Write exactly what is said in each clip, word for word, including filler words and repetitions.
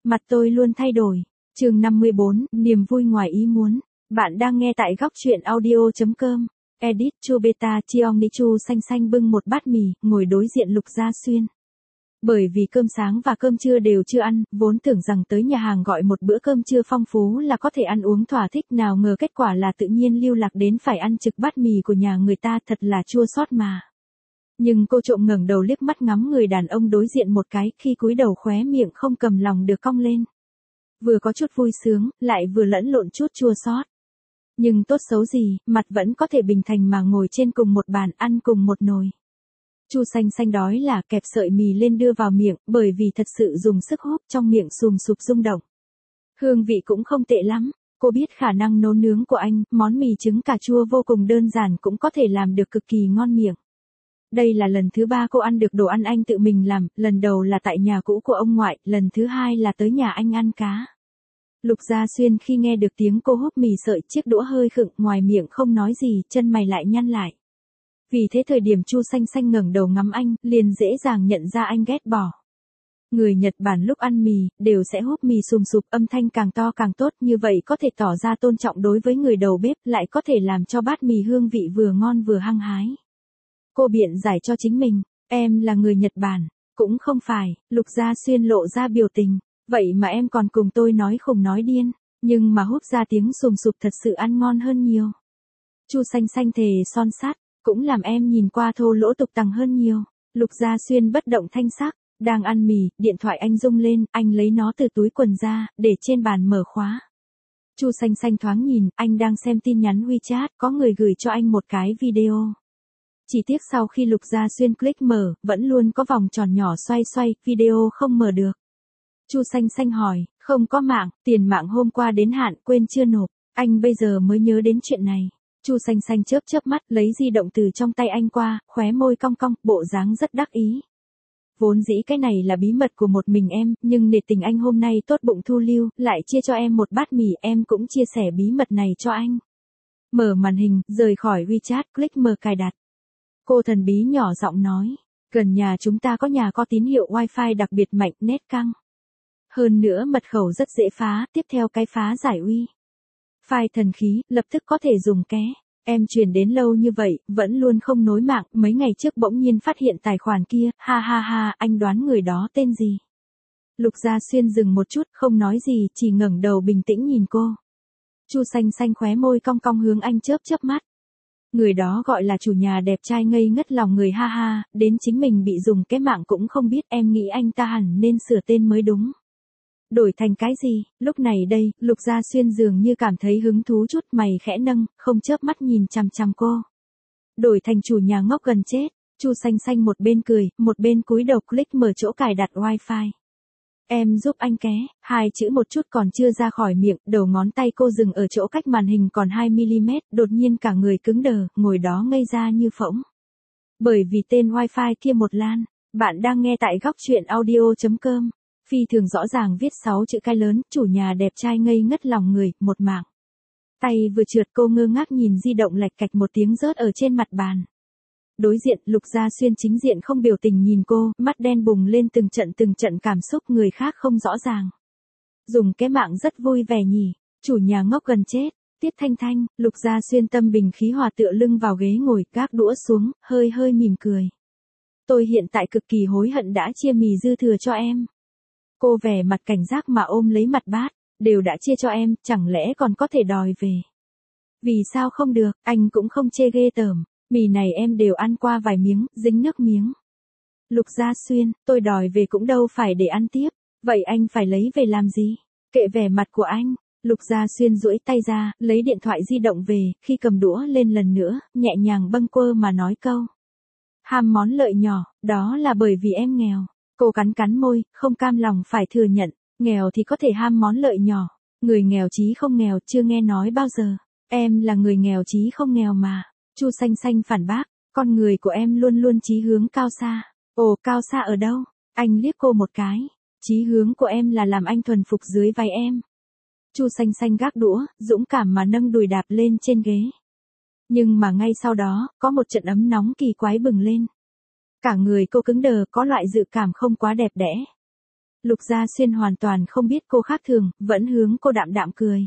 Mặt tôi luôn thay đổi. Chương năm mươi bốn, niềm vui ngoài ý muốn. Bạn đang nghe tại góc truyện audio chấm com. Edit Chu Beta Cheong Ni Chu xanh xanh bưng một bát mì, ngồi đối diện Lục Gia Xuyên. Bởi vì cơm sáng và cơm trưa đều chưa ăn, vốn tưởng rằng tới nhà hàng gọi một bữa cơm trưa phong phú là có thể ăn uống thỏa thích, nào ngờ kết quả là tự nhiên lưu lạc đến phải ăn trực bát mì của nhà người ta, thật là chua xót mà. Nhưng cô trộm ngẩng đầu liếc mắt ngắm người đàn ông đối diện một cái, khi cúi đầu khóe miệng không cầm lòng được cong lên. Vừa có chút vui sướng, lại vừa lẫn lộn chút chua xót. Nhưng tốt xấu gì, mặt vẫn có thể bình thành mà ngồi trên cùng một bàn ăn cùng một nồi. Chu xanh xanh đói là kẹp sợi mì lên đưa vào miệng, bởi vì thật sự dùng sức húp, trong miệng sùm sụp rung động. Hương vị cũng không tệ lắm. Cô biết khả năng nấu nướng của anh, món mì trứng cà chua vô cùng đơn giản cũng có thể làm được cực kỳ ngon miệng. Đây là lần thứ ba cô ăn được đồ ăn anh tự mình làm, lần đầu là tại nhà cũ của ông ngoại, lần thứ hai là tới nhà anh ăn cá. Lục Gia Xuyên khi nghe được tiếng cô húp mì sợi, chiếc đũa hơi khựng, ngoài miệng không nói gì, chân mày lại nhăn lại. Vì thế thời điểm Chu xanh xanh ngẩng đầu ngắm anh, liền dễ dàng nhận ra anh ghét bỏ. Người Nhật Bản lúc ăn mì, đều sẽ húp mì sùm sụp, âm thanh càng to càng tốt, như vậy có thể tỏ ra tôn trọng đối với người đầu bếp, lại có thể làm cho bát mì hương vị vừa ngon vừa hăng hái. Cô biện giải cho chính mình, em là người Nhật Bản, cũng không phải. Lục Gia Xuyên lộ ra biểu tình, vậy mà em còn cùng tôi nói khùng nói điên, nhưng mà húp ra tiếng sùm sụp thật sự ăn ngon hơn nhiều. Chu xanh xanh thề son sắt, cũng làm em nhìn qua thô lỗ tục tằng hơn nhiều. Lục Gia Xuyên bất động thanh sắc, đang ăn mì, điện thoại anh rung lên, anh lấy nó từ túi quần ra, để trên bàn mở khóa. Chu xanh xanh thoáng nhìn, anh đang xem tin nhắn WeChat, có người gửi cho anh một cái video. Chỉ tiếc sau khi Lục Gia Xuyên click mở, vẫn luôn có vòng tròn nhỏ xoay xoay, video không mở được. Chu xanh xanh hỏi, không có mạng, tiền mạng hôm qua đến hạn, quên chưa nộp. Anh bây giờ mới nhớ đến chuyện này. Chu xanh xanh chớp chớp mắt, lấy di động từ trong tay anh qua, khóe môi cong cong, bộ dáng rất đắc ý. Vốn dĩ cái này là bí mật của một mình em, nhưng nể tình anh hôm nay tốt bụng thu lưu, lại chia cho em một bát mì, em cũng chia sẻ bí mật này cho anh. Mở màn hình, rời khỏi WeChat, click mở cài đặt. Cô thần bí nhỏ giọng nói, gần nhà chúng ta có nhà có tín hiệu wifi đặc biệt mạnh, nét căng. Hơn nữa mật khẩu rất dễ phá, tiếp theo cái phá giải uy. File thần khí, lập tức có thể dùng ké. Em truyền đến lâu như vậy, vẫn luôn không nối mạng, mấy ngày trước bỗng nhiên phát hiện tài khoản kia, ha ha ha, anh đoán người đó tên gì? Lục Gia Xuyên dừng một chút, không nói gì, chỉ ngẩng đầu bình tĩnh nhìn cô. Chu xanh xanh khóe môi cong cong hướng anh chớp chớp mắt. Người đó gọi là chủ nhà đẹp trai ngây ngất lòng người, ha ha, đến chính mình bị dùng cái mạng cũng không biết, em nghĩ anh ta hẳn nên sửa tên mới đúng. Đổi thành cái gì? Lúc này đây, Lục Gia Xuyên dường như cảm thấy hứng thú chút, mày khẽ nâng, không chớp mắt nhìn chằm chằm cô. Đổi thành chủ nhà ngốc gần chết. Chu xanh xanh một bên cười, một bên cúi đầu click mở chỗ cài đặt wifi. Em giúp anh ké, hai chữ một chút còn chưa ra khỏi miệng, đầu ngón tay cô dừng ở chỗ cách màn hình còn hai mi-li-mét, đột nhiên cả người cứng đờ, ngồi đó ngây ra như phỗng. Bởi vì tên wifi kia một lan, bạn đang nghe tại góc truyện audio chấm com. Phi thường rõ ràng viết sáu chữ cái lớn, chủ nhà đẹp trai ngây ngất lòng người, một mạng. Tay vừa trượt, cô ngơ ngác nhìn di động, lạch cạch một tiếng rớt ở trên mặt bàn. Đối diện, Lục Gia Xuyên chính diện không biểu tình nhìn cô, mắt đen bùng lên từng trận từng trận cảm xúc, người khác không rõ ràng. Dùng cái mạng rất vui vẻ nhỉ, chủ nhà ngốc gần chết. Tiết Thanh Thanh. Lục Gia Xuyên tâm bình khí hòa tựa lưng vào ghế ngồi, gác đũa xuống, hơi hơi mỉm cười. Tôi hiện tại cực kỳ hối hận đã chia mì dư thừa cho em. Cô vẻ mặt cảnh giác mà ôm lấy mặt bát, đều đã chia cho em, chẳng lẽ còn có thể đòi về? Vì sao không được, anh cũng không chê ghê tởm, mì này em đều ăn qua vài miếng, dính nước miếng. Lục Gia Xuyên, tôi đòi về cũng đâu phải để ăn tiếp, vậy anh phải lấy về làm gì? Kệ vẻ mặt của anh. Lục Gia Xuyên duỗi tay ra, lấy điện thoại di động về, khi cầm đũa lên lần nữa, nhẹ nhàng bâng quơ mà nói câu. Ham món lợi nhỏ, đó là bởi vì em nghèo. Cô cắn cắn môi, không cam lòng phải thừa nhận, nghèo thì có thể ham món lợi nhỏ, người nghèo chí không nghèo chưa nghe nói bao giờ, em là người nghèo chí không nghèo mà. Chu xanh xanh phản bác, con người của em luôn luôn chí hướng cao xa. Ồ, cao xa ở đâu? Anh liếc cô một cái, chí hướng của em là làm anh thuần phục dưới vai em. Chu xanh xanh gác đũa, dũng cảm mà nâng đùi đạp lên trên ghế. Nhưng mà ngay sau đó, có một trận ấm nóng kỳ quái bừng lên. Cả người cô cứng đờ, có loại dự cảm không quá đẹp đẽ. Lục Gia Xuyên hoàn toàn không biết cô khác thường, vẫn hướng cô đạm đạm cười.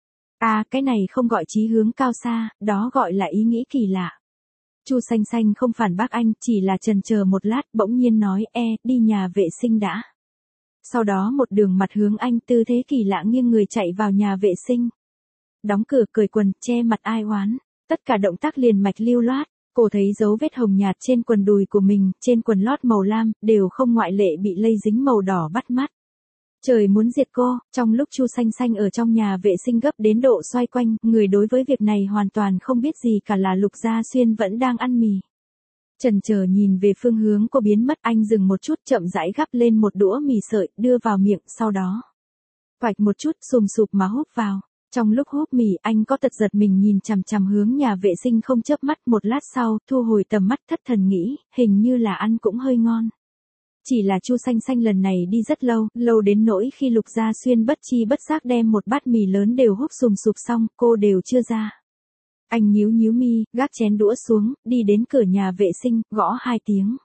À, cái này không gọi chí hướng cao xa, đó gọi là ý nghĩ kỳ lạ. Chu Xanh Xanh không phản bác anh, chỉ là chần chờ một lát, bỗng nhiên nói, e, đi nhà vệ sinh đã. Sau đó một đường mặt hướng anh, tư thế kỳ lạ nghiêng người chạy vào nhà vệ sinh. Đóng cửa, cởi quần, che mặt ai oán. Tất cả động tác liền mạch lưu loát. Cô thấy dấu vết hồng nhạt trên quần đùi của mình, trên quần lót màu lam, đều không ngoại lệ bị lây dính màu đỏ bắt mắt. Trời muốn diệt cô, trong lúc Chu Xanh Xanh ở trong nhà vệ sinh gấp đến độ xoay quanh, người đối với việc này hoàn toàn không biết gì cả là Lục Gia Xuyên vẫn đang ăn mì. Chần chờ nhìn về phương hướng cô biến mất, anh dừng một chút, chậm rãi gắp lên một đũa mì sợi, đưa vào miệng, sau đó quạch một chút, sùm sụp mà húp vào. Trong lúc húp mì, anh có tật giật mình nhìn chằm chằm hướng nhà vệ sinh không chớp mắt, một lát sau, thu hồi tầm mắt, thất thần nghĩ, hình như là ăn cũng hơi ngon. Chỉ là Chu Xanh Xanh lần này đi rất lâu, lâu đến nỗi khi Lục Gia Xuyên bất chi bất giác đem một bát mì lớn đều húp sùm sụp xong, cô đều chưa ra. Anh nhíu nhíu mi, gác chén đũa xuống, đi đến cửa nhà vệ sinh, gõ hai tiếng.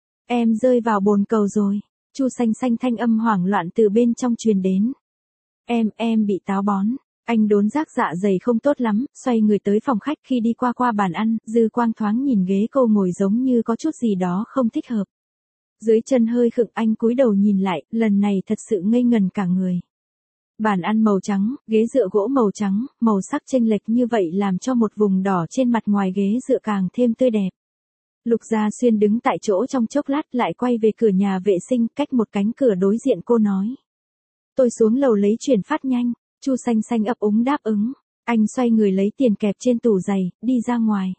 Em rơi vào bồn cầu rồi. Chu Xanh Xanh thanh âm hoảng loạn từ bên trong truyền đến. Em, em bị táo bón. Anh đốn giác dạ dày không tốt lắm, xoay người tới phòng khách, khi đi qua qua bàn ăn, dư quang thoáng nhìn ghế cô ngồi giống như có chút gì đó không thích hợp. Dưới chân hơi khựng, anh cúi đầu nhìn lại, lần này thật sự ngây ngần cả người. Bàn ăn màu trắng, ghế dựa gỗ màu trắng, màu sắc chênh lệch như vậy làm cho một vùng đỏ trên mặt ngoài ghế dựa càng thêm tươi đẹp. Lục Gia Xuyên đứng tại chỗ trong chốc lát, lại quay về cửa nhà vệ sinh, cách một cánh cửa đối diện cô nói. Tôi xuống lầu lấy chuyển phát nhanh. Chu Xanh Xanh ấp úng đáp ứng. Anh xoay người lấy tiền kẹp trên tủ giày, đi ra ngoài.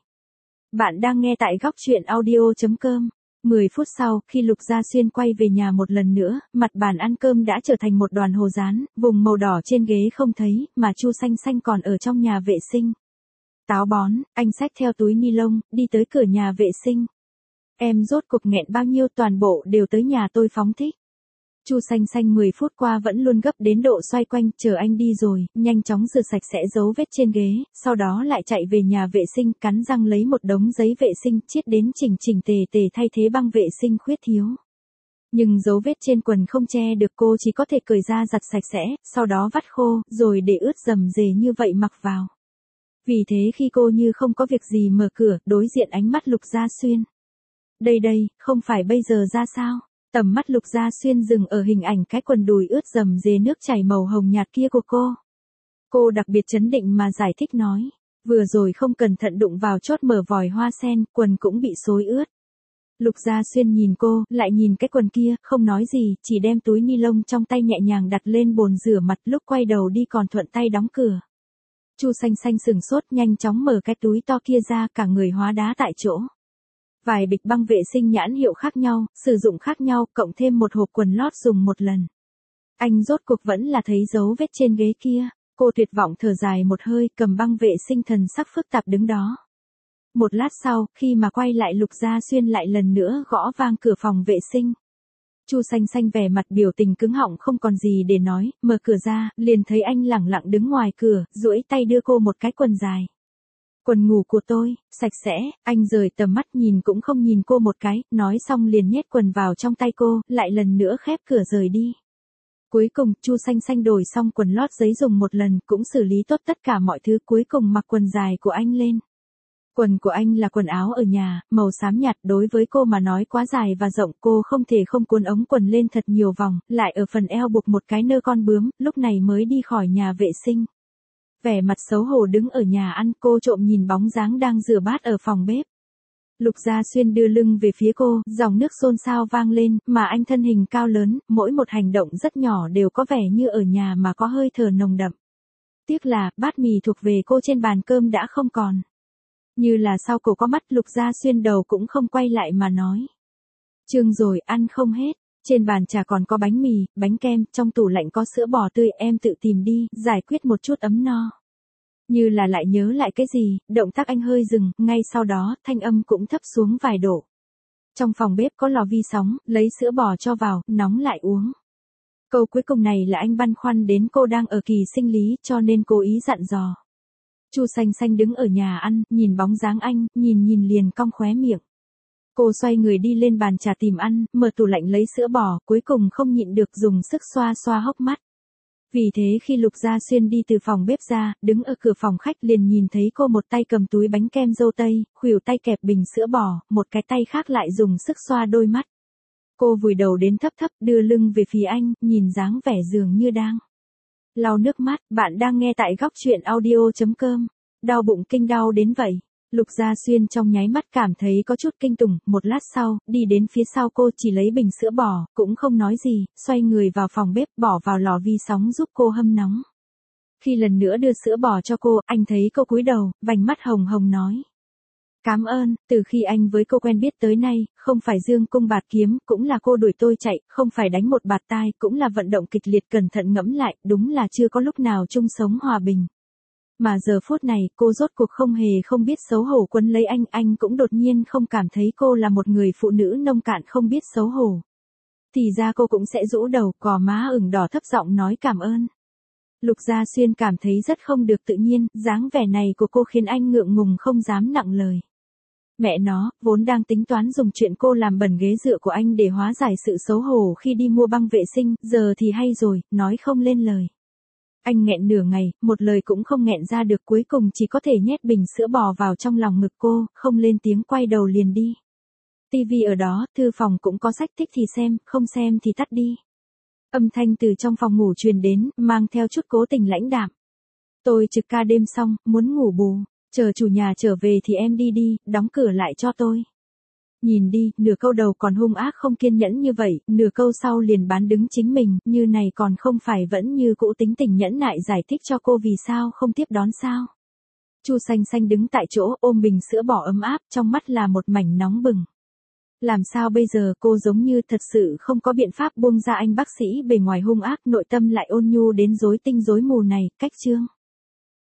Bạn đang nghe tại góc truyện audio chấm com. mười phút sau, khi Lục Gia Xuyên quay về nhà một lần nữa, mặt bàn ăn cơm đã trở thành một đoàn hồ dán, vùng màu đỏ trên ghế không thấy, mà Chu Xanh Xanh còn ở trong nhà vệ sinh. Táo bón, anh xách theo túi ni lông, đi tới cửa nhà vệ sinh. Em rốt cục nghẹn bao nhiêu, toàn bộ đều tới nhà tôi phóng thích. Chu Xanh Xanh mười phút qua vẫn luôn gấp đến độ xoay quanh, chờ anh đi rồi, nhanh chóng rửa sạch sẽ dấu vết trên ghế, sau đó lại chạy về nhà vệ sinh, cắn răng lấy một đống giấy vệ sinh, chiết đến chỉnh chỉnh tề tề thay thế băng vệ sinh khuyết thiếu. Nhưng dấu vết trên quần không che được, cô chỉ có thể cởi ra giặt sạch sẽ, sau đó vắt khô, rồi để ướt rầm rề như vậy mặc vào. Vì thế khi cô như không có việc gì mở cửa, đối diện ánh mắt Lục Gia Xuyên. Đây đây, không phải bây giờ ra sao? Tầm mắt Lục Gia Xuyên dừng ở hình ảnh cái quần đùi ướt rầm rề nước chảy màu hồng nhạt kia của cô. Cô đặc biệt chấn định mà giải thích nói, vừa rồi không cẩn thận đụng vào chốt mở vòi hoa sen, quần cũng bị xối ướt. Lục Gia Xuyên nhìn cô, lại nhìn cái quần kia, không nói gì, chỉ đem túi ni lông trong tay nhẹ nhàng đặt lên bồn rửa mặt, lúc quay đầu đi còn thuận tay đóng cửa. Chu Xanh Xanh sừng sốt, nhanh chóng mở cái túi to kia ra, cả người hóa đá tại chỗ. Vài bịch băng vệ sinh nhãn hiệu khác nhau, sử dụng khác nhau, cộng thêm một hộp quần lót dùng một lần. Anh rốt cuộc vẫn là thấy dấu vết trên ghế kia. Cô tuyệt vọng thở dài một hơi, cầm băng vệ sinh, thần sắc phức tạp đứng đó. Một lát sau, khi mà quay lại, Lục Gia Xuyên lại lần nữa gõ vang cửa phòng vệ sinh. Chu Xanh Xanh vẻ mặt biểu tình cứng họng không còn gì để nói, mở cửa ra, liền thấy anh lẳng lặng đứng ngoài cửa, duỗi tay đưa cô một cái quần dài. Quần ngủ của tôi, sạch sẽ. Anh rời tầm mắt, nhìn cũng không nhìn cô một cái, nói xong liền nhét quần vào trong tay cô, lại lần nữa khép cửa rời đi. Cuối cùng, Chu Xanh Xanh đổi xong quần lót giấy dùng một lần, cũng xử lý tốt tất cả mọi thứ, cuối cùng mặc quần dài của anh lên. Quần của anh là quần áo ở nhà, màu xám nhạt, đối với cô mà nói quá dài và rộng, cô không thể không cuốn ống quần lên thật nhiều vòng, lại ở phần eo buộc một cái nơ con bướm, lúc này mới đi khỏi nhà vệ sinh. Vẻ mặt xấu hổ đứng ở nhà ăn, cô trộm nhìn bóng dáng đang rửa bát ở phòng bếp. Lục Gia Xuyên đưa lưng về phía cô, dòng nước xôn xao vang lên, mà anh thân hình cao lớn, mỗi một hành động rất nhỏ đều có vẻ như ở nhà mà có hơi thở nồng đậm. Tiếc là, bát mì thuộc về cô trên bàn cơm đã không còn. Như là sau cổ có mắt, Lục Gia Xuyên đầu cũng không quay lại mà nói. Trương rồi, ăn không hết. Trên bàn trà còn có bánh mì, bánh kem, trong tủ lạnh có sữa bò tươi, em tự tìm đi, giải quyết một chút ấm no. Như là lại nhớ lại cái gì, động tác anh hơi dừng, ngay sau đó, thanh âm cũng thấp xuống vài độ. Trong phòng bếp có lò vi sóng, lấy sữa bò cho vào, nóng lại uống. Câu cuối cùng này là anh băn khoăn đến cô đang ở kỳ sinh lý, cho nên cố ý dặn dò. Chu Xanh Xanh đứng ở nhà ăn, nhìn bóng dáng anh, nhìn nhìn liền cong khóe miệng. Cô xoay người đi lên bàn trà tìm ăn, mở tủ lạnh lấy sữa bò, cuối cùng không nhịn được dùng sức xoa xoa hốc mắt. Vì thế khi Lục Gia Xuyên đi từ phòng bếp ra, đứng ở cửa phòng khách liền nhìn thấy cô một tay cầm túi bánh kem dâu tây, khuỷu tay kẹp bình sữa bò, một cái tay khác lại dùng sức xoa đôi mắt. Cô vùi đầu đến thấp thấp đưa lưng về phía anh, nhìn dáng vẻ dường như đang lau nước mắt. Bạn đang nghe tại góc chuyện audio chấm com. Đau bụng kinh đau đến vậy. Lục Gia Xuyên trong nháy mắt cảm thấy có chút kinh tủng, một lát sau, đi đến phía sau cô chỉ lấy bình sữa bò, cũng không nói gì, xoay người vào phòng bếp bỏ vào lò vi sóng giúp cô hâm nóng. Khi lần nữa đưa sữa bò cho cô, anh thấy cô cúi đầu, vành mắt hồng hồng nói. Cảm ơn, từ khi anh với cô quen biết tới nay, không phải dương cung bạt kiếm, cũng là cô đuổi tôi chạy, không phải đánh một bạt tai, cũng là vận động kịch liệt cẩn thận ngẫm lại, đúng là chưa có lúc nào chung sống hòa bình. Mà giờ phút này, cô rốt cuộc không hề không biết xấu hổ quấn lấy anh, anh cũng đột nhiên không cảm thấy cô là một người phụ nữ nông cạn không biết xấu hổ. Thì ra cô cũng sẽ rũ đầu, cò má ửng đỏ thấp giọng nói cảm ơn. Lục Gia Xuyên cảm thấy rất không được tự nhiên, dáng vẻ này của cô khiến anh ngượng ngùng không dám nặng lời. Mẹ nó, vốn đang tính toán dùng chuyện cô làm bẩn ghế dựa của anh để hóa giải sự xấu hổ khi đi mua băng vệ sinh, giờ thì hay rồi, nói không lên lời. Anh nghẹn nửa ngày, một lời cũng không nghẹn ra được, cuối cùng chỉ có thể nhét bình sữa bò vào trong lòng ngực cô, không lên tiếng quay đầu liền đi. Tivi ở đó, thư phòng cũng có sách thích thì xem, không xem thì tắt đi. Âm thanh từ trong phòng ngủ truyền đến, mang theo chút cố tình lãnh đạm. Tôi trực ca đêm xong, muốn ngủ bù, chờ chủ nhà trở về thì em đi đi, đóng cửa lại cho tôi. Nhìn đi, nửa câu đầu còn hung ác không kiên nhẫn như vậy, nửa câu sau liền bán đứng chính mình, như này còn không phải vẫn như cũ tính tình nhẫn nại giải thích cho cô vì sao không tiếp đón sao. Chu Xanh Xanh đứng tại chỗ ôm bình sữa bò ấm áp, trong mắt là một mảnh nóng bừng. Làm sao bây giờ, cô giống như thật sự không có biện pháp buông ra anh bác sĩ bề ngoài hung ác, nội tâm lại ôn nhu đến rối tinh rối mù này, cách chương.